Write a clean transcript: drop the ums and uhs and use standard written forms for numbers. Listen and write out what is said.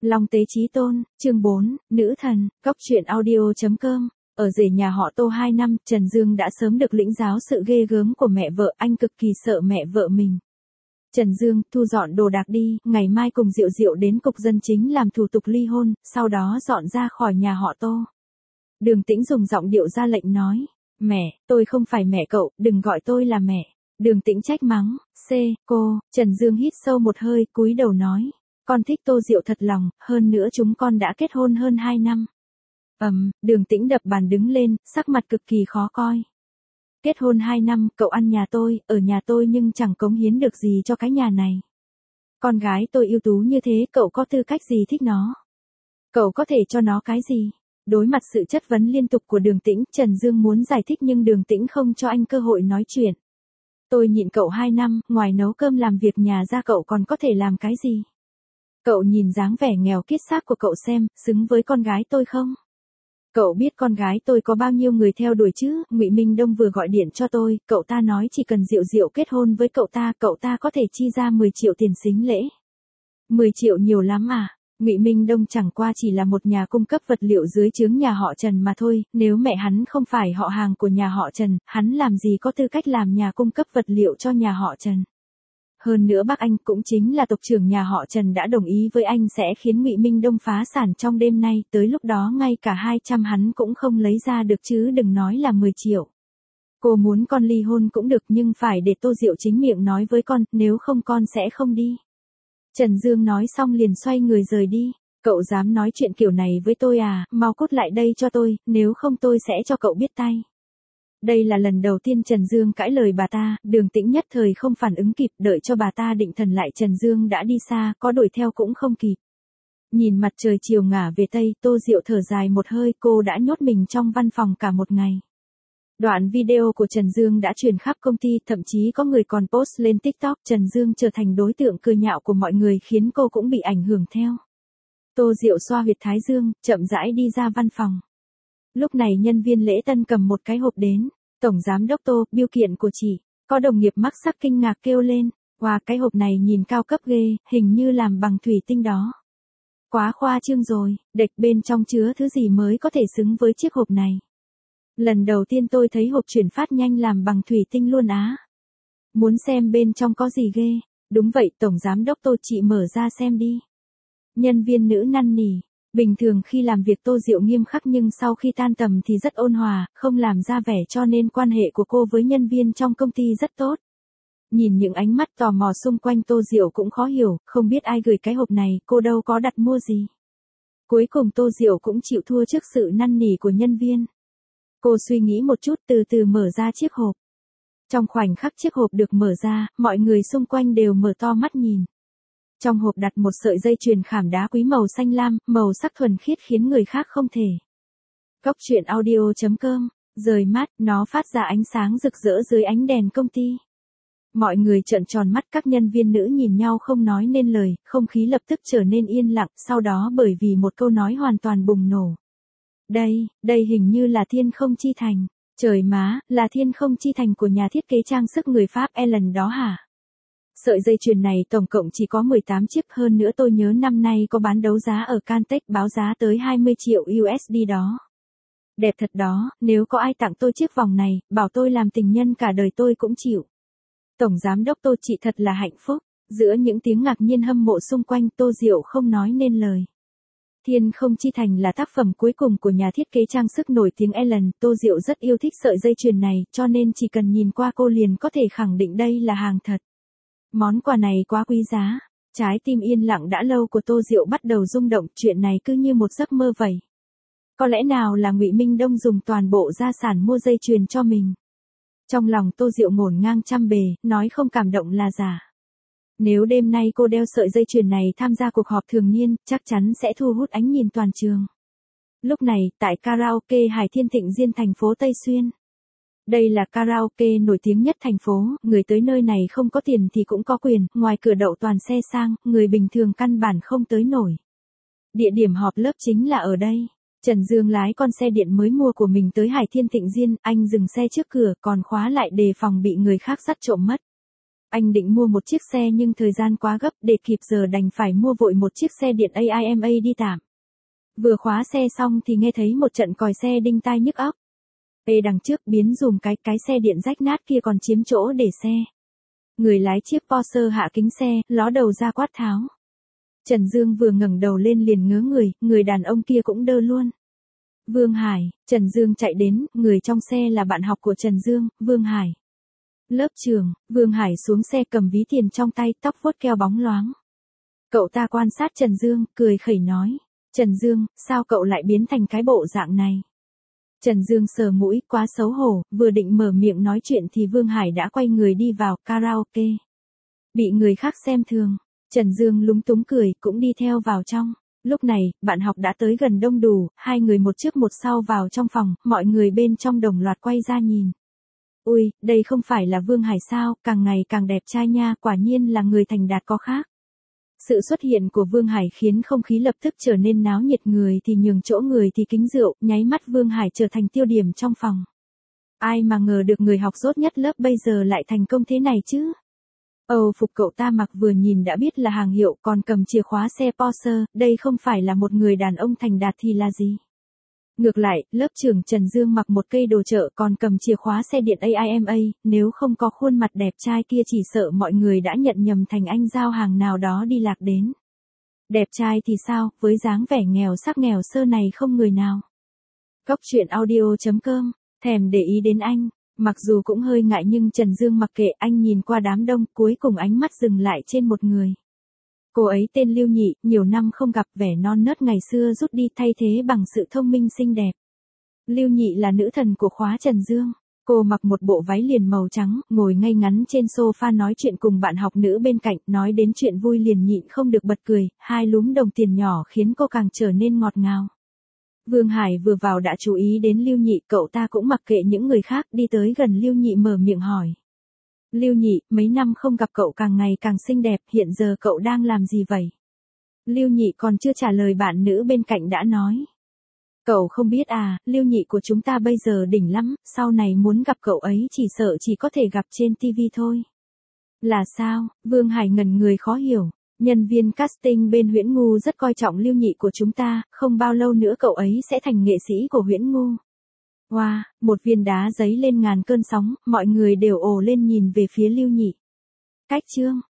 Long Tế Chí Tôn, chương 4, Nữ Thần, Góc Truyện Audio.com. Ở rể nhà họ Tô 2 năm, Trần Dương đã sớm được lĩnh giáo sự ghê gớm của mẹ vợ, anh cực kỳ sợ mẹ vợ mình. Trần Dương, thu dọn đồ đạc đi, ngày mai cùng Diệu Diệu đến cục dân chính làm thủ tục ly hôn, sau đó dọn ra khỏi nhà họ Tô. Đường Tĩnh dùng giọng điệu ra lệnh nói, mẹ, tôi không phải mẹ cậu, đừng gọi tôi là mẹ. Đường Tĩnh trách mắng, cô, Trần Dương hít sâu một hơi, cúi đầu nói, con thích Tô Diệu thật lòng, hơn nữa chúng con đã kết hôn hơn 2 năm. Đường Tĩnh đập bàn đứng lên, sắc mặt cực kỳ khó coi. Kết hôn 2 năm, cậu ăn nhà tôi, ở nhà tôi nhưng chẳng cống hiến được gì cho cái nhà này. Con gái tôi ưu tú như thế, cậu có tư cách gì thích nó? Cậu có thể cho nó cái gì? Đối mặt sự chất vấn liên tục của Đường Tĩnh, Trần Dương muốn giải thích nhưng Đường Tĩnh không cho anh cơ hội nói chuyện. Tôi nhịn cậu 2 năm, ngoài nấu cơm làm việc nhà ra cậu còn có thể làm cái gì? Cậu nhìn dáng vẻ nghèo kiết xác của cậu xem, xứng với con gái tôi không? Cậu biết con gái tôi có bao nhiêu người theo đuổi chứ? Ngụy Minh Đông vừa gọi điện cho tôi, cậu ta nói chỉ cần Diệu Diệu kết hôn với cậu ta có thể chi ra 10 triệu tiền sính lễ. 10 triệu nhiều lắm à? Ngụy Minh Đông chẳng qua chỉ là một nhà cung cấp vật liệu dưới trướng nhà họ Trần mà thôi, nếu mẹ hắn không phải họ hàng của nhà họ Trần, hắn làm gì có tư cách làm nhà cung cấp vật liệu cho nhà họ Trần. Hơn nữa bác anh cũng chính là tộc trưởng nhà họ Trần đã đồng ý với anh sẽ khiến Ngụy Minh Đông phá sản trong đêm nay, tới lúc đó ngay cả 200 hắn cũng không lấy ra được chứ đừng nói là 10 triệu. Cô muốn con ly hôn cũng được nhưng phải để Tô Diệu chính miệng nói với con, nếu không con sẽ không đi. Trần Dương nói xong liền xoay người rời đi. Cậu dám nói chuyện kiểu này với tôi à, mau cút lại đây cho tôi, nếu không tôi sẽ cho cậu biết tay. Đây là lần đầu tiên Trần Dương cãi lời bà ta, Đường Tĩnh nhất thời không phản ứng kịp, đợi cho bà ta định thần lại Trần Dương đã đi xa, có đuổi theo cũng không kịp. Nhìn mặt trời chiều ngả về Tây, Tô Diệu thở dài một hơi, cô đã nhốt mình trong văn phòng cả một ngày. Đoạn video của Trần Dương đã truyền khắp công ty, thậm chí có người còn post lên TikTok, Trần Dương trở thành đối tượng cười nhạo của mọi người khiến cô cũng bị ảnh hưởng theo. Tô Diệu xoa huyệt thái dương, chậm rãi đi ra văn phòng. Lúc này nhân viên lễ tân cầm một cái hộp đến, Tổng Giám đốc Tô, bưu kiện của chị, có đồng nghiệp mắc sắc kinh ngạc kêu lên, wow, cái hộp này nhìn cao cấp ghê, hình như làm bằng thủy tinh đó. Quá khoa trương rồi, đệch bên trong chứa thứ gì mới có thể xứng với chiếc hộp này. Lần đầu tiên tôi thấy hộp chuyển phát nhanh làm bằng thủy tinh luôn á. Muốn xem bên trong có gì ghê, đúng vậy Tổng Giám đốc Tô chị mở ra xem đi. Nhân viên nữ năn nỉ. Bình thường khi làm việc Tô Diệu nghiêm khắc nhưng sau khi tan tầm thì rất ôn hòa, không làm ra vẻ cho nên quan hệ của cô với nhân viên trong công ty rất tốt. Nhìn những ánh mắt tò mò xung quanh Tô Diệu cũng khó hiểu, không biết ai gửi cái hộp này, cô đâu có đặt mua gì. Cuối cùng Tô Diệu cũng chịu thua trước sự năn nỉ của nhân viên. Cô suy nghĩ một chút từ từ mở ra chiếc hộp. Trong khoảnh khắc chiếc hộp được mở ra, mọi người xung quanh đều mở to mắt nhìn. Trong hộp đặt một sợi dây chuyền khảm đá quý màu xanh lam, màu sắc thuần khiết khiến người khác không thể. Góc Truyện Audio.com, rời mắt, nó phát ra ánh sáng rực rỡ dưới ánh đèn công ty. Mọi người trợn tròn mắt, các nhân viên nữ nhìn nhau không nói nên lời, không khí lập tức trở nên yên lặng, sau đó bởi vì một câu nói hoàn toàn bùng nổ. Đây hình như là Thiên Không Chi Thành. Trời má, là Thiên Không Chi Thành của nhà thiết kế trang sức người Pháp Ellen đó hả? Sợi dây chuyền này tổng cộng chỉ có 18 chiếc, hơn nữa tôi nhớ năm nay có bán đấu giá ở Cantex báo giá tới 20 triệu USD đó. Đẹp thật đó, nếu có ai tặng tôi chiếc vòng này, bảo tôi làm tình nhân cả đời tôi cũng chịu. Tổng Giám đốc Tô chị thật là hạnh phúc. Giữa những tiếng ngạc nhiên hâm mộ xung quanh, Tô Diệu không nói nên lời. Thiên Không Chi Thành là tác phẩm cuối cùng của nhà thiết kế trang sức nổi tiếng Ellen, Tô Diệu rất yêu thích sợi dây chuyền này, cho nên chỉ cần nhìn qua cô liền có thể khẳng định đây là hàng thật. Món quà này quá quý giá. Trái tim yên lặng đã lâu của Tô Diệu bắt đầu rung động, chuyện này cứ như một giấc mơ vậy. Có lẽ nào là Ngụy Minh Đông dùng toàn bộ gia sản mua dây chuyền cho mình. Trong lòng Tô Diệu ngổn ngang trăm bề, nói không cảm động là giả. Nếu đêm nay cô đeo sợi dây chuyền này tham gia cuộc họp thường niên, chắc chắn sẽ thu hút ánh nhìn toàn trường. Lúc này, tại karaoke Hải Thiên Thịnh Diên thành phố Tây Xuyên. Đây là karaoke nổi tiếng nhất thành phố, người tới nơi này không có tiền thì cũng có quyền, ngoài cửa đậu toàn xe sang, người bình thường căn bản không tới nổi. Địa điểm họp lớp chính là ở đây. Trần Dương lái con xe điện mới mua của mình tới Hải Thiên Thịnh Diên, anh dừng xe trước cửa còn khóa lại đề phòng bị người khác dắt trộm mất. Anh định mua một chiếc xe nhưng thời gian quá gấp để kịp giờ đành phải mua vội một chiếc xe điện AIMA đi tạm. Vừa khóa xe xong thì nghe thấy một trận còi xe đinh tai nhức óc. Đằng trước biến dùm cái xe điện rách nát kia còn chiếm chỗ để xe. Người lái chiếc Porsche hạ kính xe, ló đầu ra quát tháo. Trần Dương vừa ngẩng đầu lên liền ngớ người đàn ông kia cũng đơ luôn. Vương Hải, Trần Dương chạy đến, người trong xe là bạn học của Trần Dương, Vương Hải. Lớp trường, Vương Hải xuống xe cầm ví tiền trong tay, tóc vuốt keo bóng loáng. Cậu ta quan sát Trần Dương, cười khẩy nói. Trần Dương, sao cậu lại biến thành cái bộ dạng này? Trần Dương sờ mũi, quá xấu hổ, vừa định mở miệng nói chuyện thì Vương Hải đã quay người đi vào karaoke. Bị người khác xem thường, Trần Dương lúng túng cười, cũng đi theo vào trong. Lúc này, bạn học đã tới gần đông đủ, hai người một trước một sau vào trong phòng, mọi người bên trong đồng loạt quay ra nhìn. Ui, đây không phải là Vương Hải sao, càng ngày càng đẹp trai nha, quả nhiên là người thành đạt có khác. Sự xuất hiện của Vương Hải khiến không khí lập tức trở nên náo nhiệt, người thì nhường chỗ người thì kính rượu, nháy mắt Vương Hải trở thành tiêu điểm trong phòng. Ai mà ngờ được người học dốt nhất lớp bây giờ lại thành công thế này chứ? Âu phục cậu ta mặc vừa nhìn đã biết là hàng hiệu, còn cầm chìa khóa xe Porsche, đây không phải là một người đàn ông thành đạt thì là gì? Ngược lại, lớp trưởng Trần Dương mặc một cây đồ chợ còn cầm chìa khóa xe điện AIMA, nếu không có khuôn mặt đẹp trai kia chỉ sợ mọi người đã nhận nhầm thành anh giao hàng nào đó đi lạc đến. Đẹp trai thì sao, với dáng vẻ nghèo sắc nghèo sơ này không người nào. Cóc truyện audio.com, thèm để ý đến anh. Mặc dù cũng hơi ngại nhưng Trần Dương mặc kệ, anh nhìn qua đám đông, cuối cùng ánh mắt dừng lại trên một người. Cô ấy tên Lưu Nhị, nhiều năm không gặp, vẻ non nớt ngày xưa rút đi thay thế bằng sự thông minh xinh đẹp. Lưu Nhị là nữ thần của khóa Trần Dương. Cô mặc một bộ váy liền màu trắng, ngồi ngay ngắn trên sofa nói chuyện cùng bạn học nữ bên cạnh, nói đến chuyện vui liền nhịn không được bật cười, hai lúm đồng tiền nhỏ khiến cô càng trở nên ngọt ngào. Vương Hải vừa vào đã chú ý đến Lưu Nhị, cậu ta cũng mặc kệ những người khác, đi tới gần Lưu Nhị mở miệng hỏi. Lưu Nhị, mấy năm không gặp cậu càng ngày càng xinh đẹp, hiện giờ cậu đang làm gì vậy? Lưu Nhị còn chưa trả lời bạn nữ bên cạnh đã nói. Cậu không biết à, Lưu Nhị của chúng ta bây giờ đỉnh lắm, sau này muốn gặp cậu ấy chỉ sợ chỉ có thể gặp trên TV thôi. Là sao? Vương Hải ngẩn người khó hiểu. Nhân viên casting bên Huyễn Ngu rất coi trọng Lưu Nhị của chúng ta, không bao lâu nữa cậu ấy sẽ thành nghệ sĩ của Huyễn Ngu. Wow, một viên đá giấy lên ngàn cơn sóng, mọi người đều ồ lên nhìn về phía Lưu Nhị. Cách chương